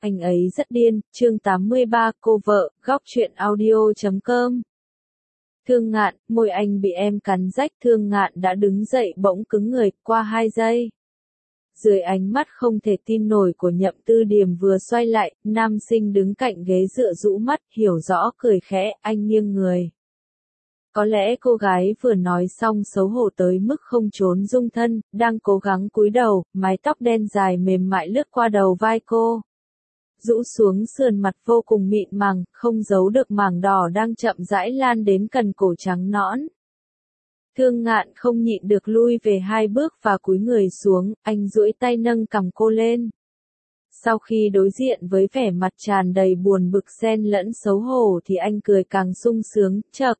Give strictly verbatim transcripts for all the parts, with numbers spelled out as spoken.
Anh ấy rất điên, chương tám mươi ba, cô vợ, góc truyện audio chấm com. Thương Ngạn, môi anh bị em cắn rách, Thương Ngạn đã đứng dậy bỗng cứng người, qua hai giây. Dưới ánh mắt không thể tin nổi của Nhậm Tư Điềm vừa xoay lại, nam sinh đứng cạnh ghế dựa rũ mắt, hiểu rõ cười khẽ, anh nghiêng người. Có lẽ cô gái vừa nói xong xấu hổ tới mức không trốn dung thân, đang cố gắng cúi đầu, mái tóc đen dài mềm mại lướt qua đầu vai cô. Rũ xuống sườn mặt vô cùng mịn màng, không giấu được mảng đỏ đang chậm rãi lan đến cần cổ trắng nõn. Thương Ngạn không nhịn được lui về hai bước và cúi người xuống, anh duỗi tay nâng cằm cô lên. Sau khi đối diện với vẻ mặt tràn đầy buồn bực xen lẫn xấu hổ thì anh cười càng sung sướng, chậc.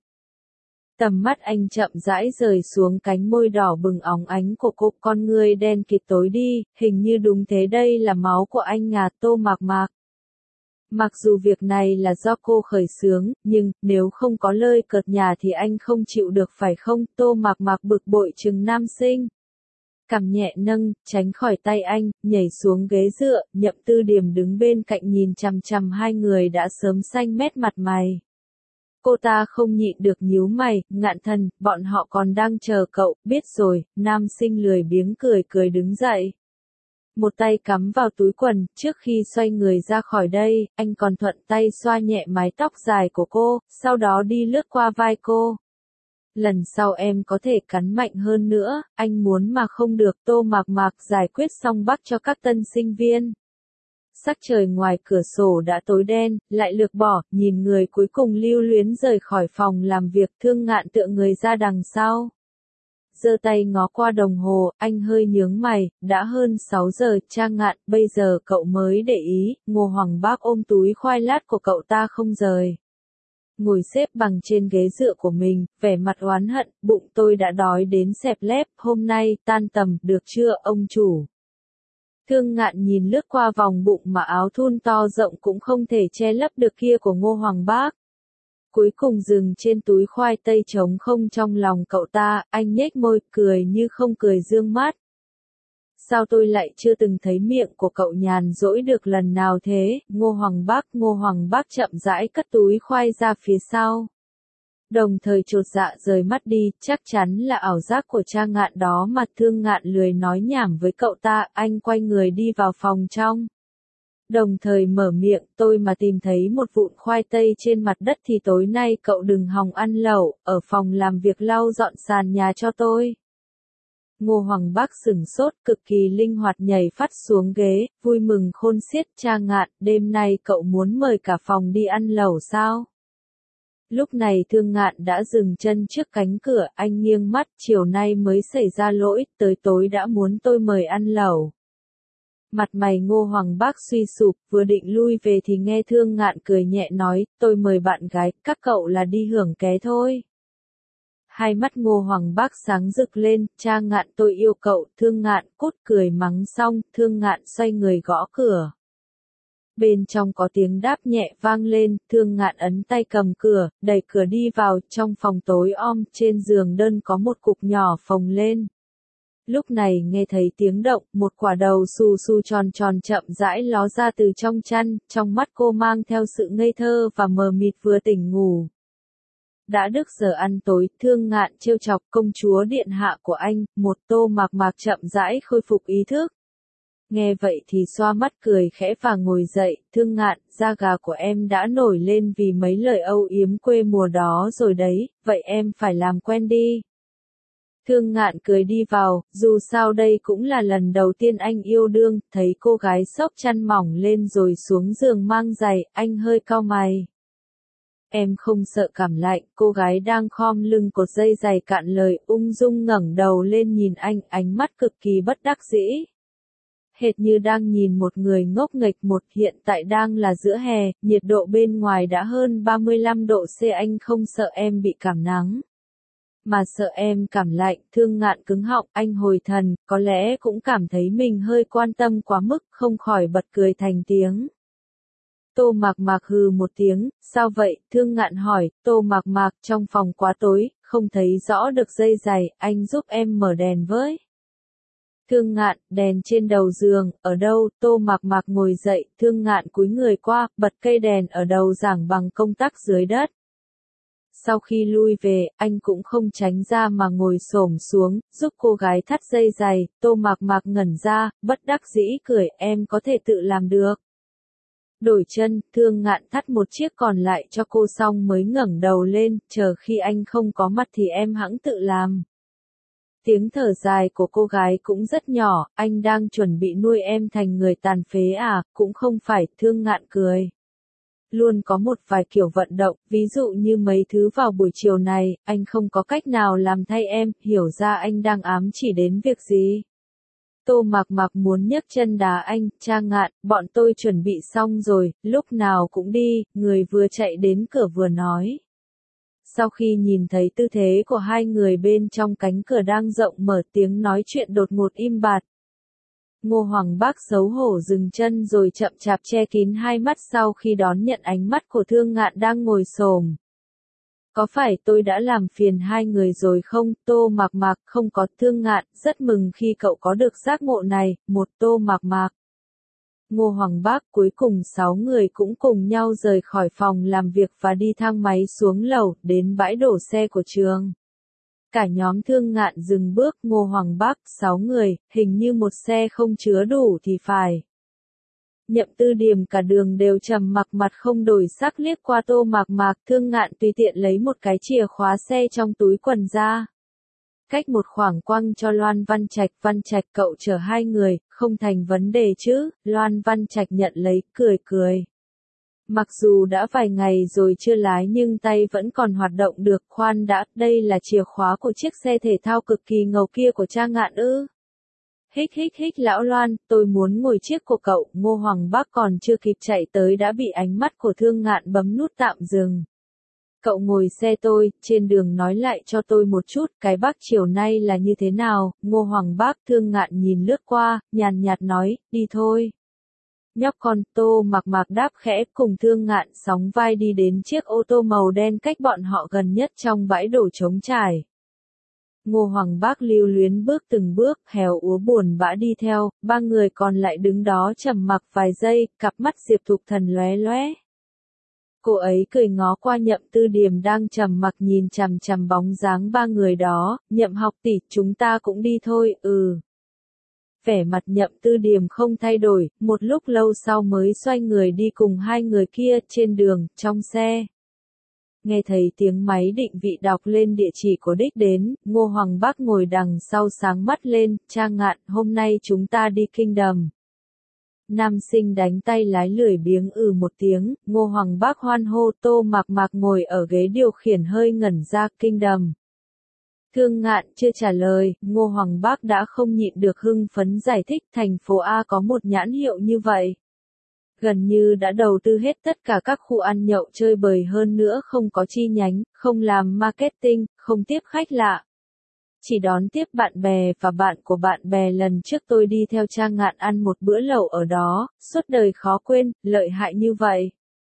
Tầm mắt anh chậm rãi rời xuống cánh môi đỏ bừng óng ánh của cô, con ngươi đen kịt tối đi, hình như đúng thế, đây là máu của anh à, Tô Mạc Mạc. Mặc dù việc này là do cô khởi xướng, nhưng, nếu không có lời cợt nhả thì anh không chịu được phải không, Tô Mạc Mạc bực bội trừng nam sinh. Cằm nhẹ nâng, tránh khỏi tay anh, nhảy xuống ghế dựa, Nhậm Tư Điềm đứng bên cạnh nhìn chằm chằm hai người đã sớm xanh mét mặt mày. Cô ta không nhịn được nhíu mày, Ngạn thần, bọn họ còn đang chờ cậu, biết rồi, nam sinh lười biếng cười cười đứng dậy. Một tay cắm vào túi quần, trước khi xoay người ra khỏi đây, anh còn thuận tay xoa nhẹ mái tóc dài của cô, sau đó đi lướt qua vai cô. Lần sau em có thể cắn mạnh hơn nữa, anh muốn mà không được, Tô Mạc Mạc giải quyết xong bắc cho các tân sinh viên. Sắc trời ngoài cửa sổ đã tối đen, lại lược bỏ, nhìn người cuối cùng lưu luyến rời khỏi phòng làm việc, Thương Ngạn tựa người ra đằng sau. Giơ tay ngó qua đồng hồ, anh hơi nhướng mày, đã hơn sáu giờ, Cha Ngạn, bây giờ cậu mới để ý, Ngô Hoàng Bác ôm túi khoai lát của cậu ta không rời. Ngồi xếp bằng trên ghế dựa của mình, vẻ mặt oán hận, bụng tôi đã đói đến xẹp lép, hôm nay, tan tầm, được chưa, ông chủ? Thương Ngạn nhìn lướt qua vòng bụng mà áo thun to rộng cũng không thể che lấp được kia của Ngô Hoàng Bác. Cuối cùng dừng trên túi khoai tây trống không trong lòng cậu ta, anh nhếch môi, cười như không cười dương mắt. Sao tôi lại chưa từng thấy miệng của cậu nhàn rỗi được lần nào thế, Ngô Hoàng Bác, Ngô Hoàng Bác chậm rãi cất túi khoai ra phía sau. Đồng thời chột dạ rời mắt đi, chắc chắn là ảo giác của Cha Ngạn đó mà, Thương Ngạn lười nói nhảm với cậu ta, anh quay người đi vào phòng trong. Đồng thời mở miệng, tôi mà tìm thấy một vụn khoai tây trên mặt đất thì tối nay cậu đừng hòng ăn lẩu, ở phòng làm việc lau dọn sàn nhà cho tôi. Ngô Hoàng Bác sửng sốt, cực kỳ linh hoạt nhảy phát xuống ghế, vui mừng khôn xiết, Cha Ngạn, đêm nay cậu muốn mời cả phòng đi ăn lẩu sao? Lúc này Thương Ngạn đã dừng chân trước cánh cửa, anh nghiêng mắt, chiều nay mới xảy ra lỗi, tới tối đã muốn tôi mời ăn lẩu. Mặt mày Ngô Hoàng Bác suy sụp, vừa định lui về thì nghe Thương Ngạn cười nhẹ nói, tôi mời bạn gái, các cậu là đi hưởng ké thôi. Hai mắt Ngô Hoàng Bác sáng rực lên, Cha Ngạn tôi yêu cậu, Thương Ngạn cút cười mắng xong, Thương Ngạn xoay người gõ cửa. Bên trong có tiếng đáp nhẹ vang lên, Thương Ngạn ấn tay cầm cửa, đẩy cửa đi vào, trong phòng tối om, trên giường đơn có một cục nhỏ phồng lên. Lúc này nghe thấy tiếng động, một quả đầu xù xù tròn tròn chậm rãi ló ra từ trong chăn, trong mắt cô mang theo sự ngây thơ và mờ mịt vừa tỉnh ngủ. Đã được giờ ăn tối, Thương Ngạn trêu chọc công chúa điện hạ của anh, một Tô Mạc Mạc chậm rãi khôi phục ý thức. Nghe vậy thì xoa mắt cười khẽ và ngồi dậy, Thương Ngạn, da gà của em đã nổi lên vì mấy lời âu yếm quê mùa đó rồi đấy, vậy em phải làm quen đi. Thương Ngạn cười đi vào, dù sao đây cũng là lần đầu tiên anh yêu đương, thấy cô gái xốc chăn mỏng lên rồi xuống giường mang giày, anh hơi cau mày. Em không sợ cảm lạnh, cô gái đang khom lưng cột dây giày cạn lời, ung dung ngẩng đầu lên nhìn anh, ánh mắt cực kỳ bất đắc dĩ. Hệt như đang nhìn một người ngốc nghếch, một hiện tại đang là giữa hè, nhiệt độ bên ngoài đã hơn ba mươi lăm độ C, anh không sợ em bị cảm nắng. Mà sợ em cảm lạnh, Thương Ngạn cứng họng, anh hồi thần, có lẽ cũng cảm thấy mình hơi quan tâm quá mức, không khỏi bật cười thành tiếng. Tô Mạc Mạc hừ một tiếng, sao vậy, Thương Ngạn hỏi, Tô Mạc Mạc, trong phòng quá tối, không thấy rõ được dây giày, anh giúp em mở đèn với. Thương Ngạn, đèn trên đầu giường, ở đâu? Tô Mạc Mạc ngồi dậy, Thương Ngạn cúi người qua, bật cây đèn ở đầu giảng bằng công tắc dưới đất. Sau khi lui về, anh cũng không tránh ra mà ngồi xổm xuống, giúp cô gái thắt dây giày. Tô Mạc Mạc ngẩn ra, bất đắc dĩ cười, em có thể tự làm được. Đổi chân, Thương Ngạn thắt một chiếc còn lại cho cô xong mới ngẩng đầu lên, chờ khi anh không có mặt thì em hẵng tự làm. Tiếng thở dài của cô gái cũng rất nhỏ, anh đang chuẩn bị nuôi em thành người tàn phế à, cũng không phải. Thương Ngạn cười. Luôn có một vài kiểu vận động, ví dụ như mấy thứ vào buổi chiều này, anh không có cách nào làm thay em, hiểu ra anh đang ám chỉ đến việc gì. Tô Mạc Mạc muốn nhấc chân đá anh, Cha Ngạn, bọn tôi chuẩn bị xong rồi, lúc nào cũng đi, người vừa chạy đến cửa vừa nói. Sau khi nhìn thấy tư thế của hai người bên trong cánh cửa đang rộng mở, tiếng nói chuyện đột ngột im bặt. Ngô Hoàng Bác xấu hổ dừng chân rồi chậm chạp che kín hai mắt sau khi đón nhận ánh mắt của Thương Ngạn đang ngồi xổm. Có phải tôi đã làm phiền hai người rồi không? Tô Mạc Mạc, không có. Thương Ngạn, rất mừng khi cậu có được giác ngộ này. Một. Tô Mạc Mạc. Ngô Hoàng Bác. Cuối cùng sáu người cũng cùng nhau rời khỏi phòng làm việc và đi thang máy xuống lầu, đến bãi đổ xe của trường. Cả nhóm Thương Ngạn dừng bước. Ngô Hoàng Bác, sáu người, hình như một xe không chứa đủ thì phải. Nhậm Tư Điềm cả đường đều trầm mặc, mặt không đổi sắc liếc qua Tô Mạc Mạc. Thương Ngạn tùy tiện lấy một cái chìa khóa xe trong túi quần ra. Cách một khoảng quăng cho Loan Văn Trạch. Văn Trạch, cậu chở hai người, không thành vấn đề chứ? Loan Văn Trạch nhận lấy, cười cười. Mặc dù đã vài ngày rồi chưa lái nhưng tay vẫn còn hoạt động được. Khoan đã, đây là chìa khóa của chiếc xe thể thao cực kỳ ngầu kia của Cha Ngạn ư? Hích hích hích lão Loan, tôi muốn ngồi chiếc của cậu. Ngô Hoàng Bác còn chưa kịp chạy tới đã bị ánh mắt của Thương Ngạn bấm nút tạm dừng. Cậu ngồi xe tôi, trên đường nói lại cho tôi một chút, cái bác chiều nay là như thế nào? Ngô Hoàng Bác. Thương Ngạn nhìn lướt qua, nhàn nhạt nói, đi thôi. Nhóc con. Tô Mạc Mạc đáp khẽ, cùng Thương Ngạn sóng vai đi đến chiếc ô tô màu đen cách bọn họ gần nhất trong bãi đổ trống trải. Ngô Hoàng Bác lưu luyến bước từng bước, hèo úa buồn bã đi theo, ba người còn lại đứng đó trầm mặc vài giây, cặp mắt Diệp Thục Thần lóe lóe. Cô ấy cười ngó qua Nhậm Tư Điềm đang trầm mặc nhìn chằm chằm bóng dáng ba người đó. Nhậm học tỷ, chúng ta cũng đi thôi. Ừ. Vẻ mặt Nhậm Tư Điềm không thay đổi, một lúc lâu sau mới xoay người đi cùng hai người kia. Trên đường, trong xe. Nghe thấy tiếng máy định vị đọc lên địa chỉ của đích đến, Ngô Hoàng Bác ngồi đằng sau sáng mắt lên. Cha Ngạn, hôm nay chúng ta đi Kinh Đầm. Nam sinh đánh tay lái lười biếng ừ một tiếng. Ngô Hoàng Bác hoan hô. Tô Mạc Mạc ngồi ở ghế điều khiển hơi ngẩn ra. Kinh Đầm. Thương Ngạn chưa trả lời, Ngô Hoàng Bác đã không nhịn được hưng phấn giải thích. Thành phố A có một nhãn hiệu như vậy. Gần như đã đầu tư hết tất cả các khu ăn nhậu chơi bời, hơn nữa không có chi nhánh, không làm marketing, không tiếp khách lạ. Chỉ đón tiếp bạn bè và bạn của bạn bè. Lần trước tôi đi theo Cha Ngạn ăn một bữa lẩu ở đó, suốt đời khó quên, lợi hại như vậy.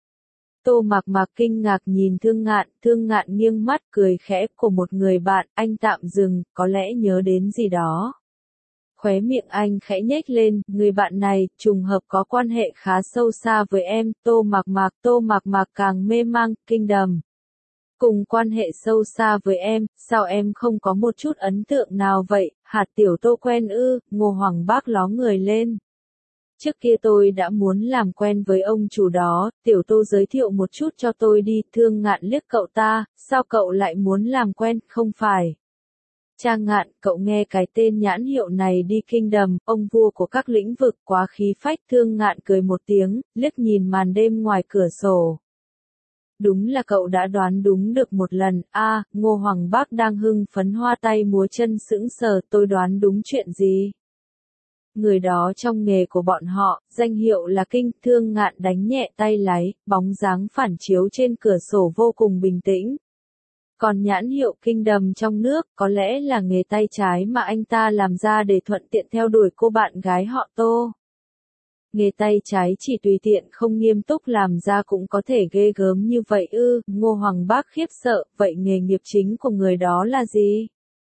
Tô Mạc Mạc kinh ngạc nhìn Thương Ngạn, Thương Ngạn nghiêng mắt cười khẽ của một người bạn, anh tạm dừng, có lẽ nhớ đến gì đó. Khóe miệng anh khẽ nhếch lên, người bạn này, trùng hợp có quan hệ khá sâu xa với em. Tô Mạc Mạc. Tô Mạc Mạc càng mê mang. Kinh Đầm. Cùng quan hệ sâu xa với em, sao em không có một chút ấn tượng nào vậy? Hạt tiểu Tô quen ư? Ngô Hoàng Bác ló người lên. Trước kia tôi đã muốn làm quen với ông chủ đó, tiểu Tô giới thiệu một chút cho tôi đi. Thương Ngạn liếc cậu ta, sao cậu lại muốn làm quen, không phải? Cha Ngạn, cậu nghe cái tên nhãn hiệu này đi. Kinh Đầm, ông vua của các lĩnh vực, quá khí phách. Thương Ngạn cười một tiếng, liếc nhìn màn đêm ngoài cửa sổ. Đúng là cậu đã đoán đúng được một lần. A, à, Ngô Hoàng Bác đang hưng phấn hoa tay múa chân sững sờ. Tôi đoán đúng chuyện gì? Người đó trong nghề của bọn họ, danh hiệu là Kinh. Thương Ngạn đánh nhẹ tay lái, bóng dáng phản chiếu trên cửa sổ vô cùng bình tĩnh. Còn nhãn hiệu Kinh Đầm trong nước, có lẽ là nghề tay trái mà anh ta làm ra để thuận tiện theo đuổi cô bạn gái họ Tô. Nghề tay trái chỉ tùy tiện không nghiêm túc làm ra cũng có thể ghê gớm như vậy ư? Ngô Hoàng Bác khiếp sợ, vậy nghề nghiệp chính của người đó là gì?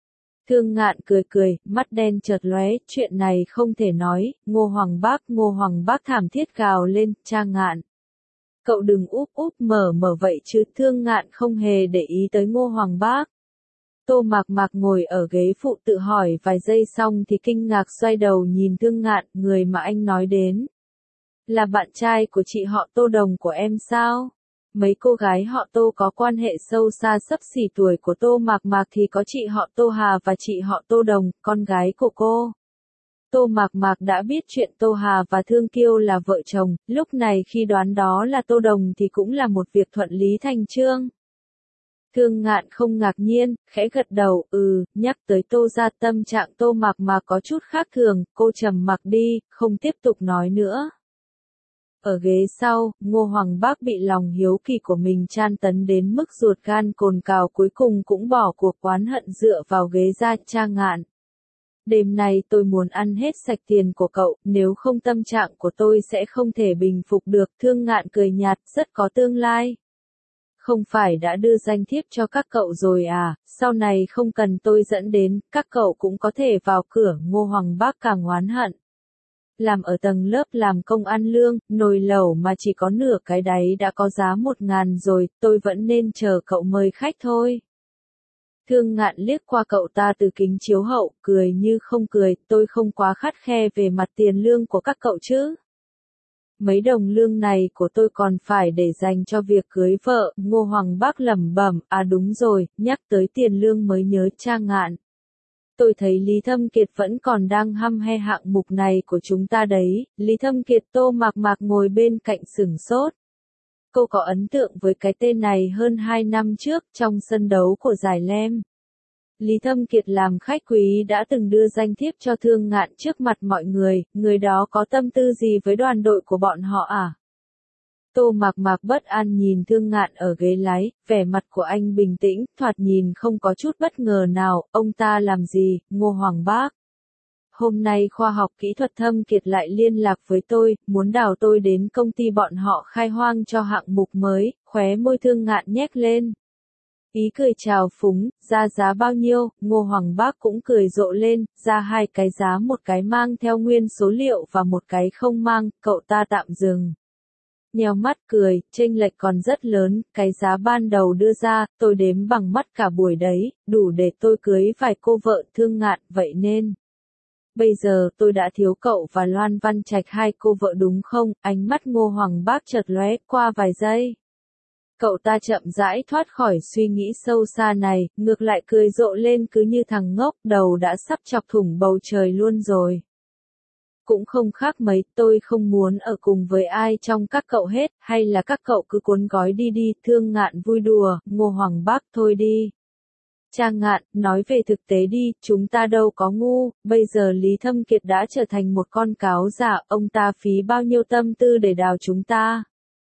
Thương Ngạn cười cười, mắt đen chợt lóe, chuyện này không thể nói, Ngô Hoàng Bác, Ngô Hoàng Bác thảm thiết gào lên, cha Ngạn. Cậu đừng úp úp mở mở vậy chứ, Thương Ngạn không hề để ý tới Ngô Hoàng Bác. Tô Mạc Mạc ngồi ở ghế phụ tự hỏi vài giây xong thì kinh ngạc xoay đầu nhìn Thương Ngạn, người mà anh nói đến. Là bạn trai của chị họ Tô Đồng của em sao? Mấy cô gái họ Tô có quan hệ sâu xa xấp xỉ tuổi của Tô Mạc Mạc thì có chị họ Tô Hà và chị họ Tô Đồng, con gái của cô. Tô Mạc Mạc đã biết chuyện Tô Hà và Thương Kiêu là vợ chồng, lúc này khi đoán đó là Tô Đồng thì cũng là một việc thuận lý thành chương. Thương Ngạn không ngạc nhiên, khẽ gật đầu, ừ, nhắc tới Tô gia tâm trạng Tô Mạc Mạc có chút khác thường, cô trầm mặc đi, không tiếp tục nói nữa. Ở ghế sau, Ngô Hoàng Bác bị lòng hiếu kỳ của mình chan tấn đến mức ruột gan cồn cào cuối cùng cũng bỏ cuộc oán hận dựa vào ghế ra, cha Ngạn. Đêm nay tôi muốn ăn hết sạch tiền của cậu, nếu không tâm trạng của tôi sẽ không thể bình phục được. Thương Ngạn cười nhạt, rất có tương lai. Không phải đã đưa danh thiếp cho các cậu rồi à, sau này không cần tôi dẫn đến, các cậu cũng có thể vào cửa. Ngô Hoàng Bác càng oán hận. Làm ở tầng lớp làm công ăn lương, nồi lẩu mà chỉ có nửa cái đáy đã có giá một ngàn rồi, tôi vẫn nên chờ cậu mời khách thôi. Thương Ngạn liếc qua cậu ta từ kính chiếu hậu, cười như không cười, tôi không quá khắt khe về mặt tiền lương của các cậu chứ. Mấy đồng lương này của tôi còn phải để dành cho việc cưới vợ. Ngô Hoàng Bác lẩm bẩm, à đúng rồi, nhắc tới tiền lương mới nhớ, cha Ngạn. Tôi thấy Lý Thâm Kiệt vẫn còn đang hăm he hạng mục này của chúng ta đấy. Lý Thâm Kiệt. Tô Mạc Mạc ngồi bên cạnh sửng sốt. Cô có ấn tượng với cái tên này hơn hai năm trước trong sân đấu của giải Lem. Lý Thâm Kiệt làm khách quý đã từng đưa danh thiếp cho Thương Ngạn trước mặt mọi người, người đó có tâm tư gì với đoàn đội của bọn họ à? Tô Mạc Mạc bất an nhìn Thương Ngạn ở ghế lái, vẻ mặt của anh bình tĩnh, thoạt nhìn không có chút bất ngờ nào, ông ta làm gì, Ngô Hoàng Bác. Hôm nay khoa học kỹ thuật Thâm Kiệt lại liên lạc với tôi, muốn đào tôi đến công ty bọn họ khai hoang cho hạng mục mới, khóe môi Thương Ngạn nhếch lên. Ý cười chào phúng, ra giá bao nhiêu, Ngô Hoàng Bác cũng cười rộ lên, ra hai cái giá, một cái mang theo nguyên số liệu và một cái không mang, cậu ta tạm dừng. Nheo mắt cười, chênh lệch còn rất lớn, cái giá ban đầu đưa ra, tôi đếm bằng mắt cả buổi đấy, đủ để tôi cưới vài cô vợ. Thương Ngạn, vậy nên. Bây giờ tôi đã thiếu cậu và Loan Văn Trạch hai cô vợ đúng không? Ánh mắt Ngô Hoàng Bác chợt lóe qua vài giây. Cậu ta chậm rãi thoát khỏi suy nghĩ sâu xa này, ngược lại cười rộ lên cứ như thằng ngốc, đầu đã sắp chọc thủng bầu trời luôn rồi. Cũng không khác mấy, tôi không muốn ở cùng với ai trong các cậu hết, hay là các cậu cứ cuốn gói đi đi. Thương Ngạn vui đùa, Ngô Hoàng Bác, thôi đi. Cha Ngạn, nói về thực tế đi, chúng ta đâu có ngu, bây giờ Lý Thâm Kiệt đã trở thành một con cáo giả, ông ta phí bao nhiêu tâm tư để đào chúng ta.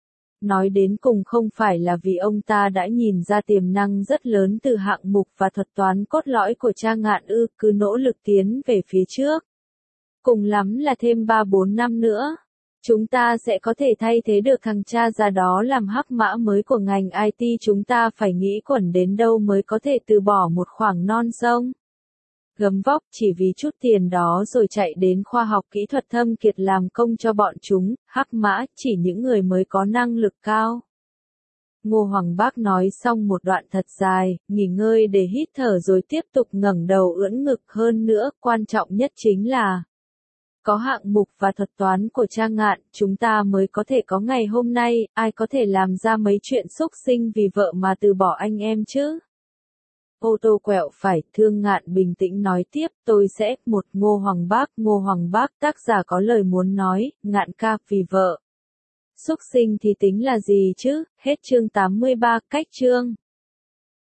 Nói đến cùng không phải là vì ông ta đã nhìn ra tiềm năng rất lớn từ hạng mục và thuật toán cốt lõi của cha Ngạn ư, cứ nỗ lực tiến về phía trước. Cùng lắm là thêm ba bốn năm nữa. Chúng ta sẽ có thể thay thế được thằng cha già đó làm hắc mã mới của ngành i tê, chúng ta phải nghĩ quẩn đến đâu mới có thể từ bỏ một khoảng non sông. Gấm vóc chỉ vì chút tiền đó rồi chạy đến khoa học kỹ thuật Thâm Kiệt làm công cho bọn chúng, hắc mã chỉ những người mới có năng lực cao. Ngô Hoàng Bác nói xong một đoạn thật dài, nghỉ ngơi để hít thở rồi tiếp tục ngẩng đầu ưỡn ngực, hơn nữa, quan trọng nhất chính là có hạng mục và thuật toán của cha Ngạn, chúng ta mới có thể có ngày hôm nay, ai có thể làm ra mấy chuyện xúc sinh vì vợ mà từ bỏ anh em chứ? Ô tô quẹo phải, Thương Ngạn bình tĩnh nói tiếp, tôi sẽ, một Ngô Hoàng Bác, Ngô Hoàng Bác, tác giả có lời muốn nói, Ngạn ca, vì vợ. Xúc sinh thì tính là gì chứ? Hết chương tám mươi ba, cách chương.